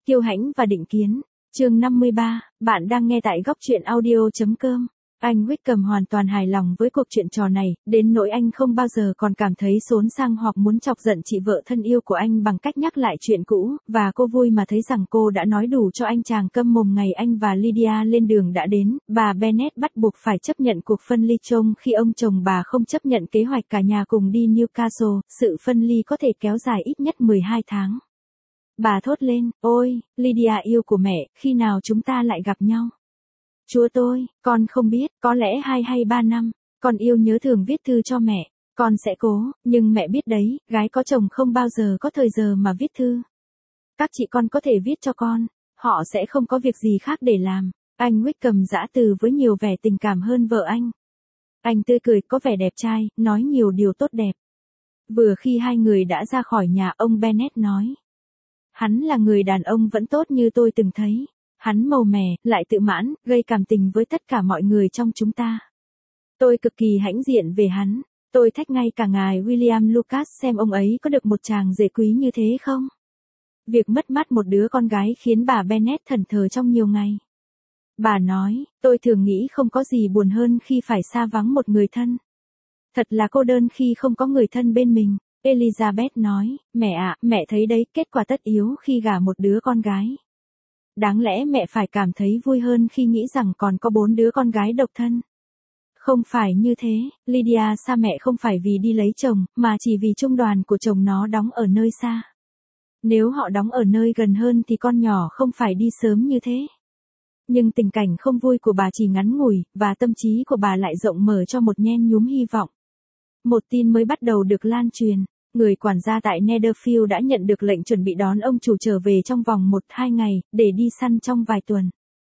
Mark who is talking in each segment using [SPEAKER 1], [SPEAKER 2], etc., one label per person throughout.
[SPEAKER 1] Kiêu hãnh và định kiến. Chương 53, bạn đang nghe tại góc truyện audio.com. Anh Wickham hoàn toàn hài lòng với cuộc chuyện trò này, đến nỗi anh không bao giờ còn cảm thấy xốn sang hoặc muốn chọc giận chị vợ thân yêu của anh bằng cách nhắc lại chuyện cũ, và cô vui mà thấy rằng cô đã nói đủ cho anh chàng câm mồm ngày anh và Lydia lên đường đã đến. Bà Bennet bắt buộc phải chấp nhận cuộc phân ly trong khi ông chồng bà không chấp nhận kế hoạch cả nhà cùng đi Newcastle, sự phân ly có thể kéo dài ít nhất 12 tháng. Bà thốt lên, ôi, Lydia yêu của mẹ, khi nào chúng ta lại gặp nhau? Chúa tôi, con không biết, có lẽ 2 hay 3 năm, con yêu nhớ thường viết thư cho mẹ, con sẽ cố, nhưng mẹ biết đấy, gái có chồng không bao giờ có thời giờ mà viết thư. Các chị con có thể viết cho con, họ sẽ không có việc gì khác để làm. Anh Wickham giã từ với nhiều vẻ tình cảm hơn vợ anh. Anh tươi cười, có vẻ đẹp trai, nói nhiều điều tốt đẹp. Vừa khi hai người đã ra khỏi nhà, ông Bennet nói. Hắn là người đàn ông vẫn tốt như tôi từng thấy. Hắn màu mè, lại tự mãn, gây cảm tình với tất cả mọi người trong chúng ta. Tôi cực kỳ hãnh diện về hắn. Tôi thách ngay cả ngài William Lucas xem ông ấy có được một chàng rể quý như thế không? Việc mất mát một đứa con gái khiến bà Bennet thẫn thờ trong nhiều ngày. Bà nói, tôi thường nghĩ không có gì buồn hơn khi phải xa vắng một người thân. Thật là cô đơn khi không có người thân bên mình. Elizabeth nói, mẹ ạ, mẹ thấy đấy, kết quả tất yếu khi gả một đứa con gái. Đáng lẽ mẹ phải cảm thấy vui hơn khi nghĩ rằng còn có 4 đứa con gái độc thân. Không phải như thế, Lydia xa mẹ không phải vì đi lấy chồng, mà chỉ vì trung đoàn của chồng nó đóng ở nơi xa. Nếu họ đóng ở nơi gần hơn thì con nhỏ không phải đi sớm như thế. Nhưng tình cảnh không vui của bà chỉ ngắn ngủi, và tâm trí của bà lại rộng mở cho một nhen nhúm hy vọng. Một tin mới bắt đầu được lan truyền. Người quản gia tại Netherfield đã nhận được lệnh chuẩn bị đón ông chủ trở về trong vòng 1-2 ngày, để đi săn trong vài tuần.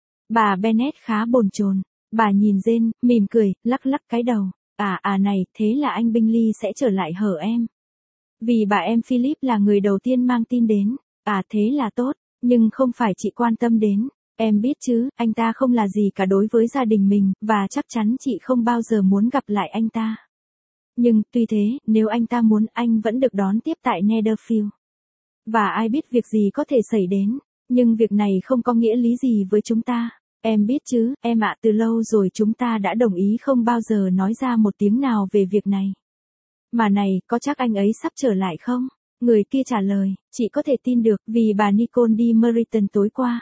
[SPEAKER 1] Bà Bennet khá bồn chồn. Bà nhìn Jane, mỉm cười, lắc lắc cái đầu. Này, thế là anh Bingley sẽ trở lại hở em? Vì bà em Philip là người đầu tiên mang tin đến. Thế là tốt, nhưng không phải chị quan tâm đến. Em biết chứ, anh ta không là gì cả đối với gia đình mình, và chắc chắn chị không bao giờ muốn gặp lại anh ta. Nhưng, tuy thế, nếu anh ta muốn, anh vẫn được đón tiếp tại Netherfield. Và ai biết việc gì có thể xảy đến, nhưng việc này không có nghĩa lý gì với chúng ta. Em biết chứ, em ạ, từ lâu rồi chúng ta đã đồng ý không bao giờ nói ra một tiếng nào về việc này. Mà này, có chắc anh ấy sắp trở lại không? Người kia trả lời, chị có thể tin được, vì bà Nicole đi Meryton tối qua.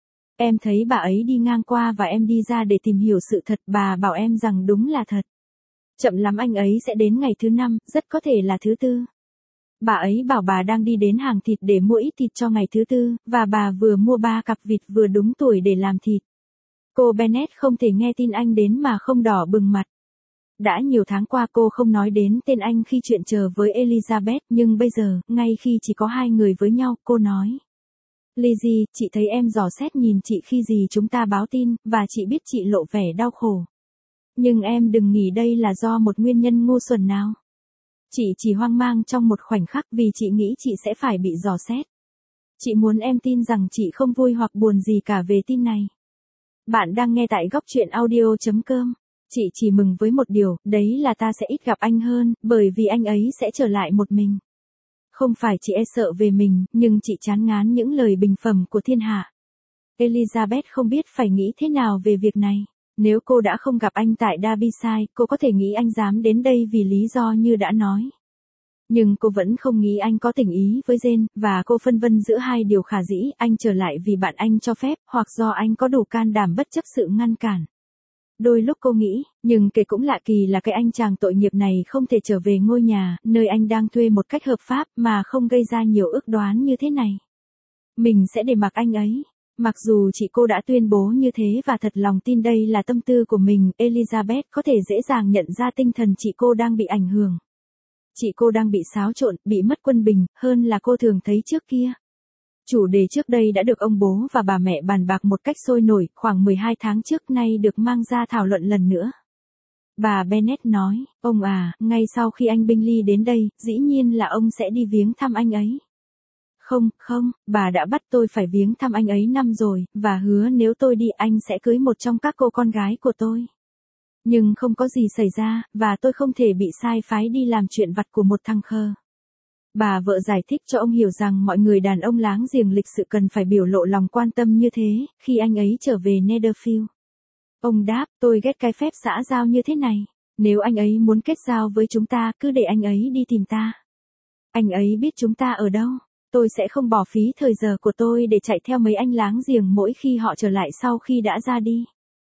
[SPEAKER 1] Em thấy bà ấy đi ngang qua và em đi ra để tìm hiểu sự thật, bà bảo em rằng đúng là thật. Chậm lắm anh ấy sẽ đến ngày thứ 5, rất có thể là thứ 4. Bà ấy bảo bà đang đi đến hàng thịt để mua ít thịt cho ngày thứ 4, và bà vừa mua 3 cặp vịt vừa đúng tuổi để làm thịt. Cô Bennet không thể nghe tin anh đến mà không đỏ bừng mặt. Đã nhiều tháng qua cô không nói đến tên anh khi chuyện trò với Elizabeth, nhưng bây giờ, ngay khi chỉ có hai người với nhau, cô nói. Lizzie, chị thấy em dò xét nhìn chị khi gì chúng ta báo tin, và chị biết chị lộ vẻ đau khổ. Nhưng em đừng nghĩ đây là do một nguyên nhân ngu xuẩn nào. Chị chỉ hoang mang trong một khoảnh khắc vì chị nghĩ chị sẽ phải bị dò xét. Chị muốn em tin rằng chị không vui hoặc buồn gì cả về tin này. Bạn đang nghe tại góc truyện audio.com. Chị chỉ mừng với một điều, đấy là ta sẽ ít gặp anh hơn, bởi vì anh ấy sẽ trở lại một mình. Không phải chị e sợ về mình, nhưng chị chán ngán những lời bình phẩm của thiên hạ. Elizabeth không biết phải nghĩ thế nào về việc này. Nếu cô đã không gặp anh tại Derbyshire, cô có thể nghĩ anh dám đến đây vì lý do như đã nói. Nhưng cô vẫn không nghĩ anh có tình ý với Jane, và cô phân vân giữa hai điều khả dĩ, anh trở lại vì bạn anh cho phép, hoặc do anh có đủ can đảm bất chấp sự ngăn cản. Đôi lúc cô nghĩ, nhưng kể cũng lạ kỳ là cái anh chàng tội nghiệp này không thể trở về ngôi nhà, nơi anh đang thuê một cách hợp pháp, mà không gây ra nhiều ước đoán như thế này. Mình sẽ để mặc anh ấy. Mặc dù chị cô đã tuyên bố như thế và thật lòng tin đây là tâm tư của mình, Elizabeth có thể dễ dàng nhận ra tinh thần chị cô đang bị ảnh hưởng. Chị cô đang bị xáo trộn, bị mất quân bình, hơn là cô thường thấy trước kia. Chủ đề trước đây đã được ông bố và bà mẹ bàn bạc một cách sôi nổi, khoảng 12 tháng trước nay được mang ra thảo luận lần nữa. Bà Bennet nói, ông ngay sau khi anh Bingley đến đây, dĩ nhiên là ông sẽ đi viếng thăm anh ấy. Không, bà đã bắt tôi phải viếng thăm anh ấy năm rồi, và hứa nếu tôi đi anh sẽ cưới một trong các cô con gái của tôi. Nhưng không có gì xảy ra, và tôi không thể bị sai phái đi làm chuyện vặt của một thằng khờ. Bà vợ giải thích cho ông hiểu rằng mọi người đàn ông láng giềng lịch sự cần phải biểu lộ lòng quan tâm như thế, khi anh ấy trở về Netherfield. Ông đáp, tôi ghét cái phép xã giao như thế này. Nếu anh ấy muốn kết giao với chúng ta, cứ để anh ấy đi tìm ta. Anh ấy biết chúng ta ở đâu. Tôi sẽ không bỏ phí thời giờ của tôi để chạy theo mấy anh láng giềng mỗi khi họ trở lại sau khi đã ra đi.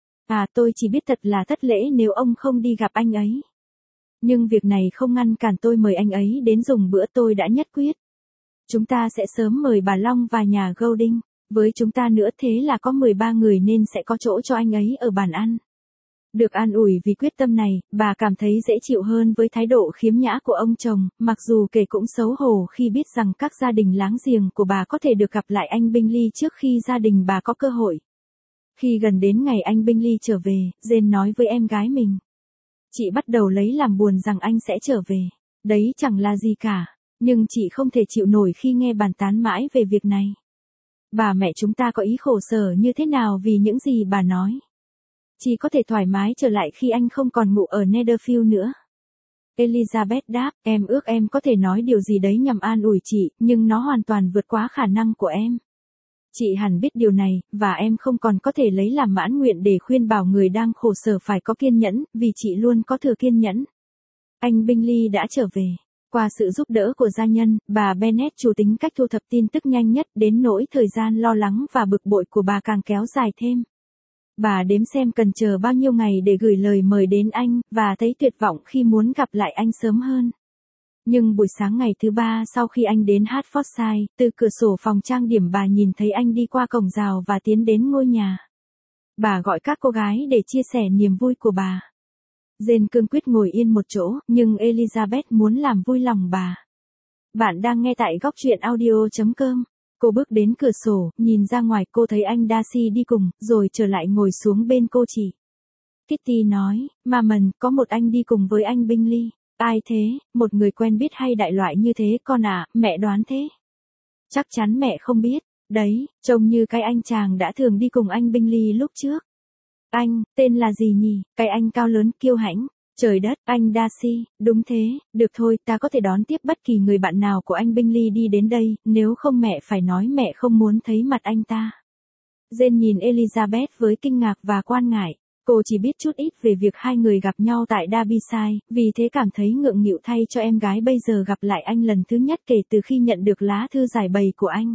[SPEAKER 1] Tôi chỉ biết thật là thất lễ nếu ông không đi gặp anh ấy. Nhưng việc này không ngăn cản tôi mời anh ấy đến dùng bữa, tôi đã nhất quyết. Chúng ta sẽ sớm mời bà Long và nhà Golding. Với chúng ta nữa, thế là có 13 người nên sẽ có chỗ cho anh ấy ở bàn ăn. Được an ủi vì quyết tâm này, bà cảm thấy dễ chịu hơn với thái độ khiếm nhã của ông chồng, mặc dù kể cũng xấu hổ khi biết rằng các gia đình láng giềng của bà có thể được gặp lại anh Bingley trước khi gia đình bà có cơ hội. Khi gần đến ngày anh Bingley trở về, Jane nói với em gái mình. Chị bắt đầu lấy làm buồn rằng anh sẽ trở về. Đấy chẳng là gì cả, nhưng chị không thể chịu nổi khi nghe bàn tán mãi về việc này. Bà mẹ chúng ta có ý khổ sở như thế nào vì những gì bà nói. Chị có thể thoải mái trở lại khi anh không còn ngủ ở Netherfield nữa. Elizabeth đáp, em ước em có thể nói điều gì đấy nhằm an ủi chị, nhưng nó hoàn toàn vượt quá khả năng của em. Chị hẳn biết điều này, và em không còn có thể lấy làm mãn nguyện để khuyên bảo người đang khổ sở phải có kiên nhẫn, vì chị luôn có thừa kiên nhẫn. Anh Bingley đã trở về. Qua sự giúp đỡ của gia nhân, bà Bennet chủ tính cách thu thập tin tức nhanh nhất, đến nỗi thời gian lo lắng và bực bội của bà càng kéo dài thêm. Bà đếm xem cần chờ bao nhiêu ngày để gửi lời mời đến anh, và thấy tuyệt vọng khi muốn gặp lại anh sớm hơn. Nhưng buổi sáng ngày thứ 3 sau khi anh đến Hertfordshire, từ cửa sổ phòng trang điểm bà nhìn thấy anh đi qua cổng rào và tiến đến ngôi nhà. Bà gọi các cô gái để chia sẻ niềm vui của bà. Jane cương quyết ngồi yên một chỗ, nhưng Elizabeth muốn làm vui lòng bà. Bạn đang nghe tại góc truyện audio.com. Cô bước đến cửa sổ, nhìn ra ngoài, cô thấy anh Darcy đi cùng, rồi trở lại ngồi xuống bên cô chị. Kitty nói, Maman, có một anh đi cùng với anh Bingley. Ai thế? Một người quen biết hay đại loại như thế con à, mẹ đoán thế. Chắc chắn mẹ không biết. Đấy, trông như cái anh chàng đã thường đi cùng anh Bingley lúc trước. Anh, tên là gì nhỉ? Cái anh cao lớn kiêu hãnh. Trời đất, anh Darcy, đúng thế, được thôi, ta có thể đón tiếp bất kỳ người bạn nào của anh Bingley đi đến đây, nếu không mẹ phải nói mẹ không muốn thấy mặt anh ta. Jane nhìn Elizabeth với kinh ngạc và quan ngại. Cô chỉ biết chút ít về việc hai người gặp nhau tại Derbyshire, vì thế cảm thấy ngượng nghịu thay cho em gái bây giờ gặp lại anh lần thứ nhất kể từ khi nhận được lá thư giải bày của anh.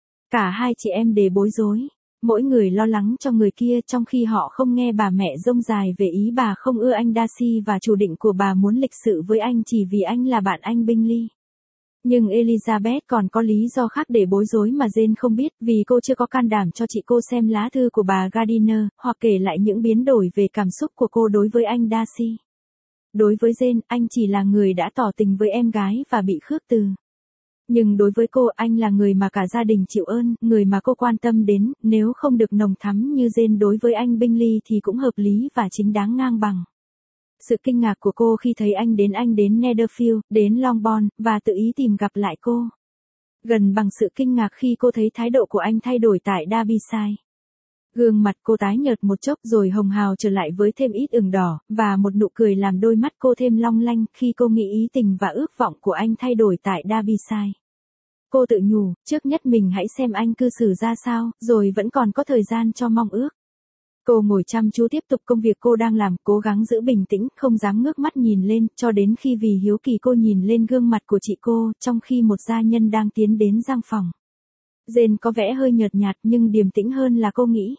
[SPEAKER 1] Cả hai chị em đều bối rối. Mỗi người lo lắng cho người kia trong khi họ không nghe bà mẹ rông dài về ý bà không ưa anh Darcy và chủ định của bà muốn lịch sự với anh chỉ vì anh là bạn anh Bingley. Nhưng Elizabeth còn có lý do khác để bối rối mà Jane không biết, vì cô chưa có can đảm cho chị cô xem lá thư của bà Gardiner, hoặc kể lại những biến đổi về cảm xúc của cô đối với anh Darcy. Đối với Jane, anh chỉ là người đã tỏ tình với em gái và bị khước từ. Nhưng đối với cô, anh là người mà cả gia đình chịu ơn, người mà cô quan tâm đến, nếu không được nồng thắm như Jane đối với anh Bingley thì cũng hợp lý và chính đáng ngang bằng. Sự kinh ngạc của cô khi thấy anh đến Netherfield, đến Longbourn, và tự ý tìm gặp lại cô. Gần bằng sự kinh ngạc khi cô thấy thái độ của anh thay đổi tại Derbyshire. Gương mặt cô tái nhợt một chốc rồi hồng hào trở lại với thêm ít ửng đỏ, và một nụ cười làm đôi mắt cô thêm long lanh khi cô nghĩ ý tình và ước vọng của anh thay đổi tại Derbyshire. Cô tự nhủ, trước nhất mình hãy xem anh cư xử ra sao, rồi vẫn còn có thời gian cho mong ước. Cô ngồi chăm chú tiếp tục công việc cô đang làm, cố gắng giữ bình tĩnh, không dám ngước mắt nhìn lên, cho đến khi vì hiếu kỳ cô nhìn lên gương mặt của chị cô, trong khi một gia nhân đang tiến đến gian phòng. Jane có vẻ hơi nhợt nhạt nhưng điềm tĩnh hơn là cô nghĩ.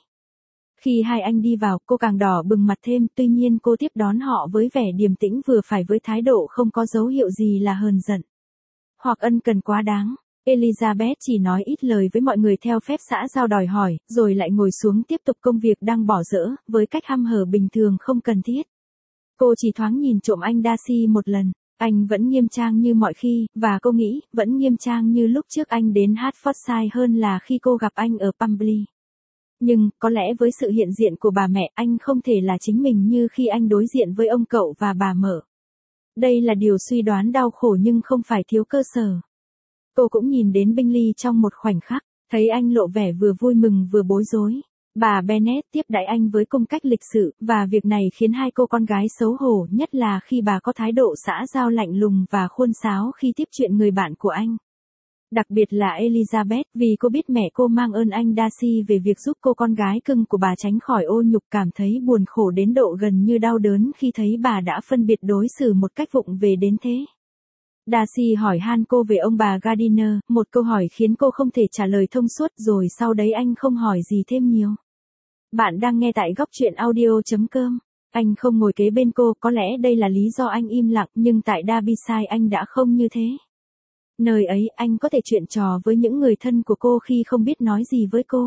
[SPEAKER 1] Khi hai anh đi vào, cô càng đỏ bừng mặt thêm, tuy nhiên cô tiếp đón họ với vẻ điềm tĩnh vừa phải với thái độ không có dấu hiệu gì là hờn giận hoặc ân cần quá đáng. Elizabeth chỉ nói ít lời với mọi người theo phép xã giao đòi hỏi, rồi lại ngồi xuống tiếp tục công việc đang bỏ dở, với cách hăm hở bình thường không cần thiết. Cô chỉ thoáng nhìn trộm anh Darcy một lần, anh vẫn nghiêm trang như mọi khi, và cô nghĩ, vẫn nghiêm trang như lúc trước anh đến Hertfordshire hơn là khi cô gặp anh ở Pembrey. Nhưng, có lẽ với sự hiện diện của bà mẹ, anh không thể là chính mình như khi anh đối diện với ông cậu và bà Mở. Đây là điều suy đoán đau khổ nhưng không phải thiếu cơ sở. Cô cũng nhìn đến Bingley trong một khoảnh khắc, thấy anh lộ vẻ vừa vui mừng vừa bối rối. Bà Bennet tiếp đãi anh với cung cách lịch sự, và việc này khiến hai cô con gái xấu hổ, nhất là khi bà có thái độ xã giao lạnh lùng và khuôn sáo khi tiếp chuyện người bạn của anh. Đặc biệt là Elizabeth, vì cô biết mẹ cô mang ơn anh Darcy về việc giúp cô con gái cưng của bà tránh khỏi ô nhục, cảm thấy buồn khổ đến độ gần như đau đớn khi thấy bà đã phân biệt đối xử một cách vụng về đến thế. Darcy hỏi han cô về ông bà Gardiner, một câu hỏi khiến cô không thể trả lời thông suốt, rồi sau đấy anh không hỏi gì thêm nhiều. Bạn đang nghe tại góc truyện audio.com. Anh không ngồi kế bên cô, có lẽ đây là lý do anh im lặng, nhưng tại Derbyshire anh đã không như thế. Nơi ấy, anh có thể chuyện trò với những người thân của cô khi không biết nói gì với cô.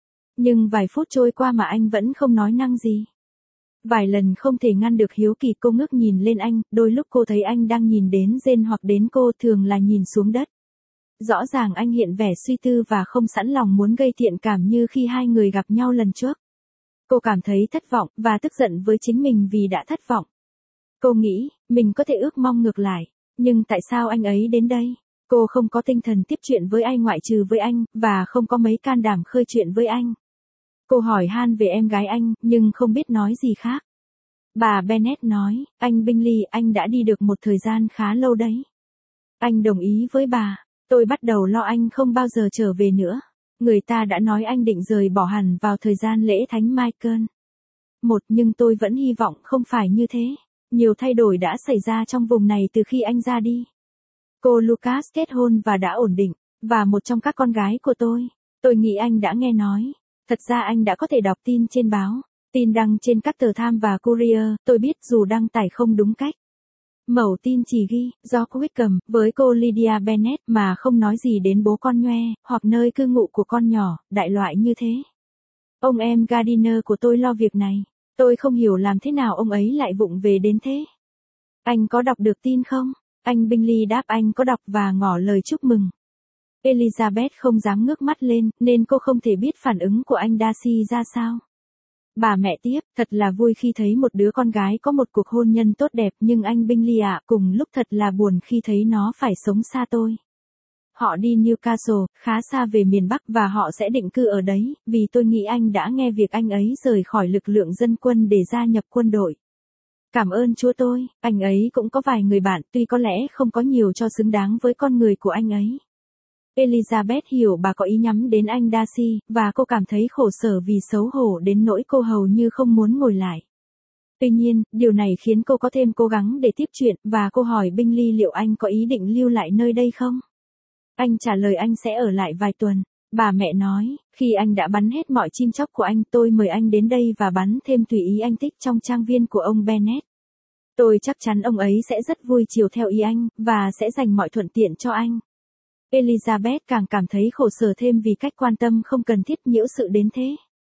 [SPEAKER 1] Nhưng vài phút trôi qua mà anh vẫn không nói năng gì. Vài lần không thể ngăn được hiếu kỳ, cô ngước nhìn lên anh, đôi lúc cô thấy anh đang nhìn đến Jane hoặc đến cô, thường là nhìn xuống đất. Rõ ràng anh hiện vẻ suy tư và không sẵn lòng muốn gây thiện cảm như khi hai người gặp nhau lần trước. Cô cảm thấy thất vọng, và tức giận với chính mình vì đã thất vọng. Cô nghĩ, mình có thể ước mong ngược lại, nhưng tại sao anh ấy đến đây? Cô không có tinh thần tiếp chuyện với ai ngoại trừ với anh, và không có mấy can đảm khơi chuyện với anh. Cô hỏi han về em gái anh, nhưng không biết nói gì khác. Bà Bennet nói, anh Bingley, anh đã đi được một thời gian khá lâu đấy. Anh đồng ý với bà. Tôi bắt đầu lo anh không bao giờ trở về nữa. Người ta đã nói anh định rời bỏ hẳn vào thời gian lễ Thánh Michael. Nhưng tôi vẫn hy vọng không phải như thế. Nhiều thay đổi đã xảy ra trong vùng này từ khi anh ra đi. Cô Lucas kết hôn và đã ổn định, và một trong các con gái của tôi nghĩ anh đã nghe nói. Thật ra anh đã có thể đọc tin trên báo, tin đăng trên các tờ Times và Courier, tôi biết dù đăng tải không đúng cách. Mẩu tin chỉ ghi, George Wickham, với cô Lydia Bennet, mà không nói gì đến bố con nhoe, hoặc nơi cư ngụ của con nhỏ, đại loại như thế. Ông em Gardiner của tôi lo việc này. Tôi không hiểu làm thế nào ông ấy lại vụng về đến thế. Anh có đọc được tin không? Anh Bingley đáp anh có đọc và ngỏ lời chúc mừng. Elizabeth không dám ngước mắt lên, nên cô không thể biết phản ứng của anh Darcy ra sao. Bà mẹ tiếp, thật là vui khi thấy một đứa con gái có một cuộc hôn nhân tốt đẹp, nhưng anh Bingley ạ, cùng lúc thật là buồn khi thấy nó phải sống xa tôi. Họ đi Newcastle, khá xa về miền Bắc, và họ sẽ định cư ở đấy, vì tôi nghĩ anh đã nghe việc anh ấy rời khỏi lực lượng dân quân để gia nhập quân đội. Cảm ơn Chúa tôi, anh ấy cũng có vài người bạn, tuy có lẽ không có nhiều cho xứng đáng với con người của anh ấy. Elizabeth hiểu bà có ý nhắm đến anh Darcy, và cô cảm thấy khổ sở vì xấu hổ đến nỗi cô hầu như không muốn ngồi lại. Tuy nhiên, điều này khiến cô có thêm cố gắng để tiếp chuyện, và cô hỏi Bingley liệu anh có ý định lưu lại nơi đây không? Anh trả lời anh sẽ ở lại vài tuần. Bà mẹ nói, khi anh đã bắn hết mọi chim chóc của anh, tôi mời anh đến đây và bắn thêm tùy ý anh thích trong trang viên của ông Bennet. Tôi chắc chắn ông ấy sẽ rất vui chiều theo ý anh, và sẽ dành mọi thuận tiện cho anh. Elizabeth càng cảm thấy khổ sở thêm vì cách quan tâm không cần thiết nhiễu sự đến thế.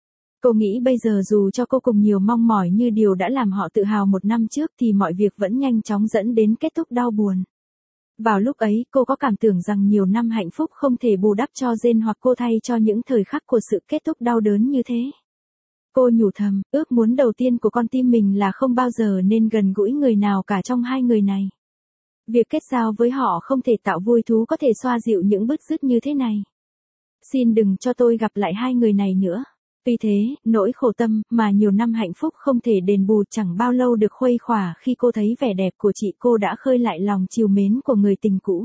[SPEAKER 1] Cô nghĩ bây giờ dù cho cô cùng nhiều mong mỏi như điều đã làm họ tự hào một năm trước thì mọi việc vẫn nhanh chóng dẫn đến kết thúc đau buồn. Vào lúc ấy, cô có cảm tưởng rằng nhiều năm hạnh phúc không thể bù đắp cho Jane hoặc cô thay cho những thời khắc của sự kết thúc đau đớn như thế. Cô nhủ thầm, ước muốn đầu tiên của con tim mình là không bao giờ nên gần gũi người nào cả trong hai người này. Việc kết giao với họ không thể tạo vui thú có thể xoa dịu những bứt rứt như thế này. Xin đừng cho tôi gặp lại hai người này nữa. Tuy thế, nỗi khổ tâm mà nhiều năm hạnh phúc không thể đền bù chẳng bao lâu được khuây khỏa khi cô thấy vẻ đẹp của chị cô đã khơi lại lòng trìu mến của người tình cũ.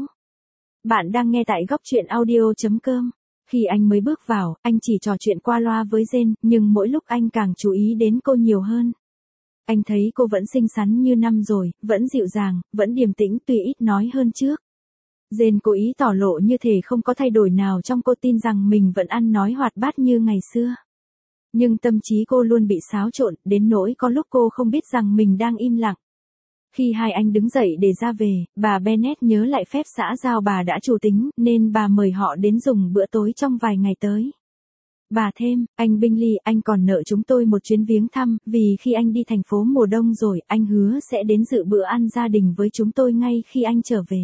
[SPEAKER 1] Bạn đang nghe tại góc truyện audio.com. Khi anh mới bước vào, anh chỉ trò chuyện qua loa với Jane, nhưng mỗi lúc anh càng chú ý đến cô nhiều hơn. Anh thấy cô vẫn xinh xắn như năm rồi, vẫn dịu dàng, vẫn điềm tĩnh tuy ít nói hơn trước. Jane cố ý tỏ lộ như thể không có thay đổi nào trong cô, tin rằng mình vẫn ăn nói hoạt bát như ngày xưa. Nhưng tâm trí cô luôn bị xáo trộn, đến nỗi có lúc cô không biết rằng mình đang im lặng. Khi hai anh đứng dậy để ra về, bà Bennet nhớ lại phép xã giao bà đã chủ tính, nên bà mời họ đến dùng bữa tối trong vài ngày tới. Bà thêm, anh Bingley, anh còn nợ chúng tôi một chuyến viếng thăm, vì khi anh đi thành phố mùa đông rồi, anh hứa sẽ đến dự bữa ăn gia đình với chúng tôi ngay khi anh trở về.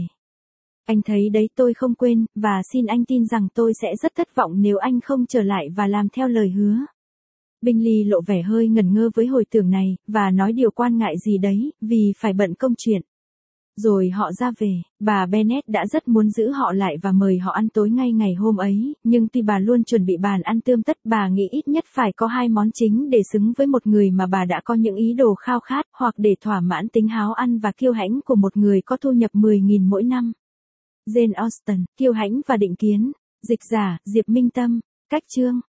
[SPEAKER 1] Anh thấy đấy, tôi không quên, và xin anh tin rằng tôi sẽ rất thất vọng nếu anh không trở lại và làm theo lời hứa. Bingley lộ vẻ hơi ngẩn ngơ với hồi tưởng này, và nói điều quan ngại gì đấy, vì phải bận công chuyện. Rồi họ ra về, bà Bennet đã rất muốn giữ họ lại và mời họ ăn tối ngay ngày hôm ấy, nhưng tuy bà luôn chuẩn bị bàn ăn tươm tất, bà nghĩ ít nhất phải có 2 món chính để xứng với một người mà bà đã có những ý đồ khao khát, hoặc để thỏa mãn tính háo ăn và kiêu hãnh của một người có thu nhập 10.000 mỗi năm. Jane Austen, kiêu hãnh và định kiến. Dịch giả, Diệp Minh Tâm. Cách chương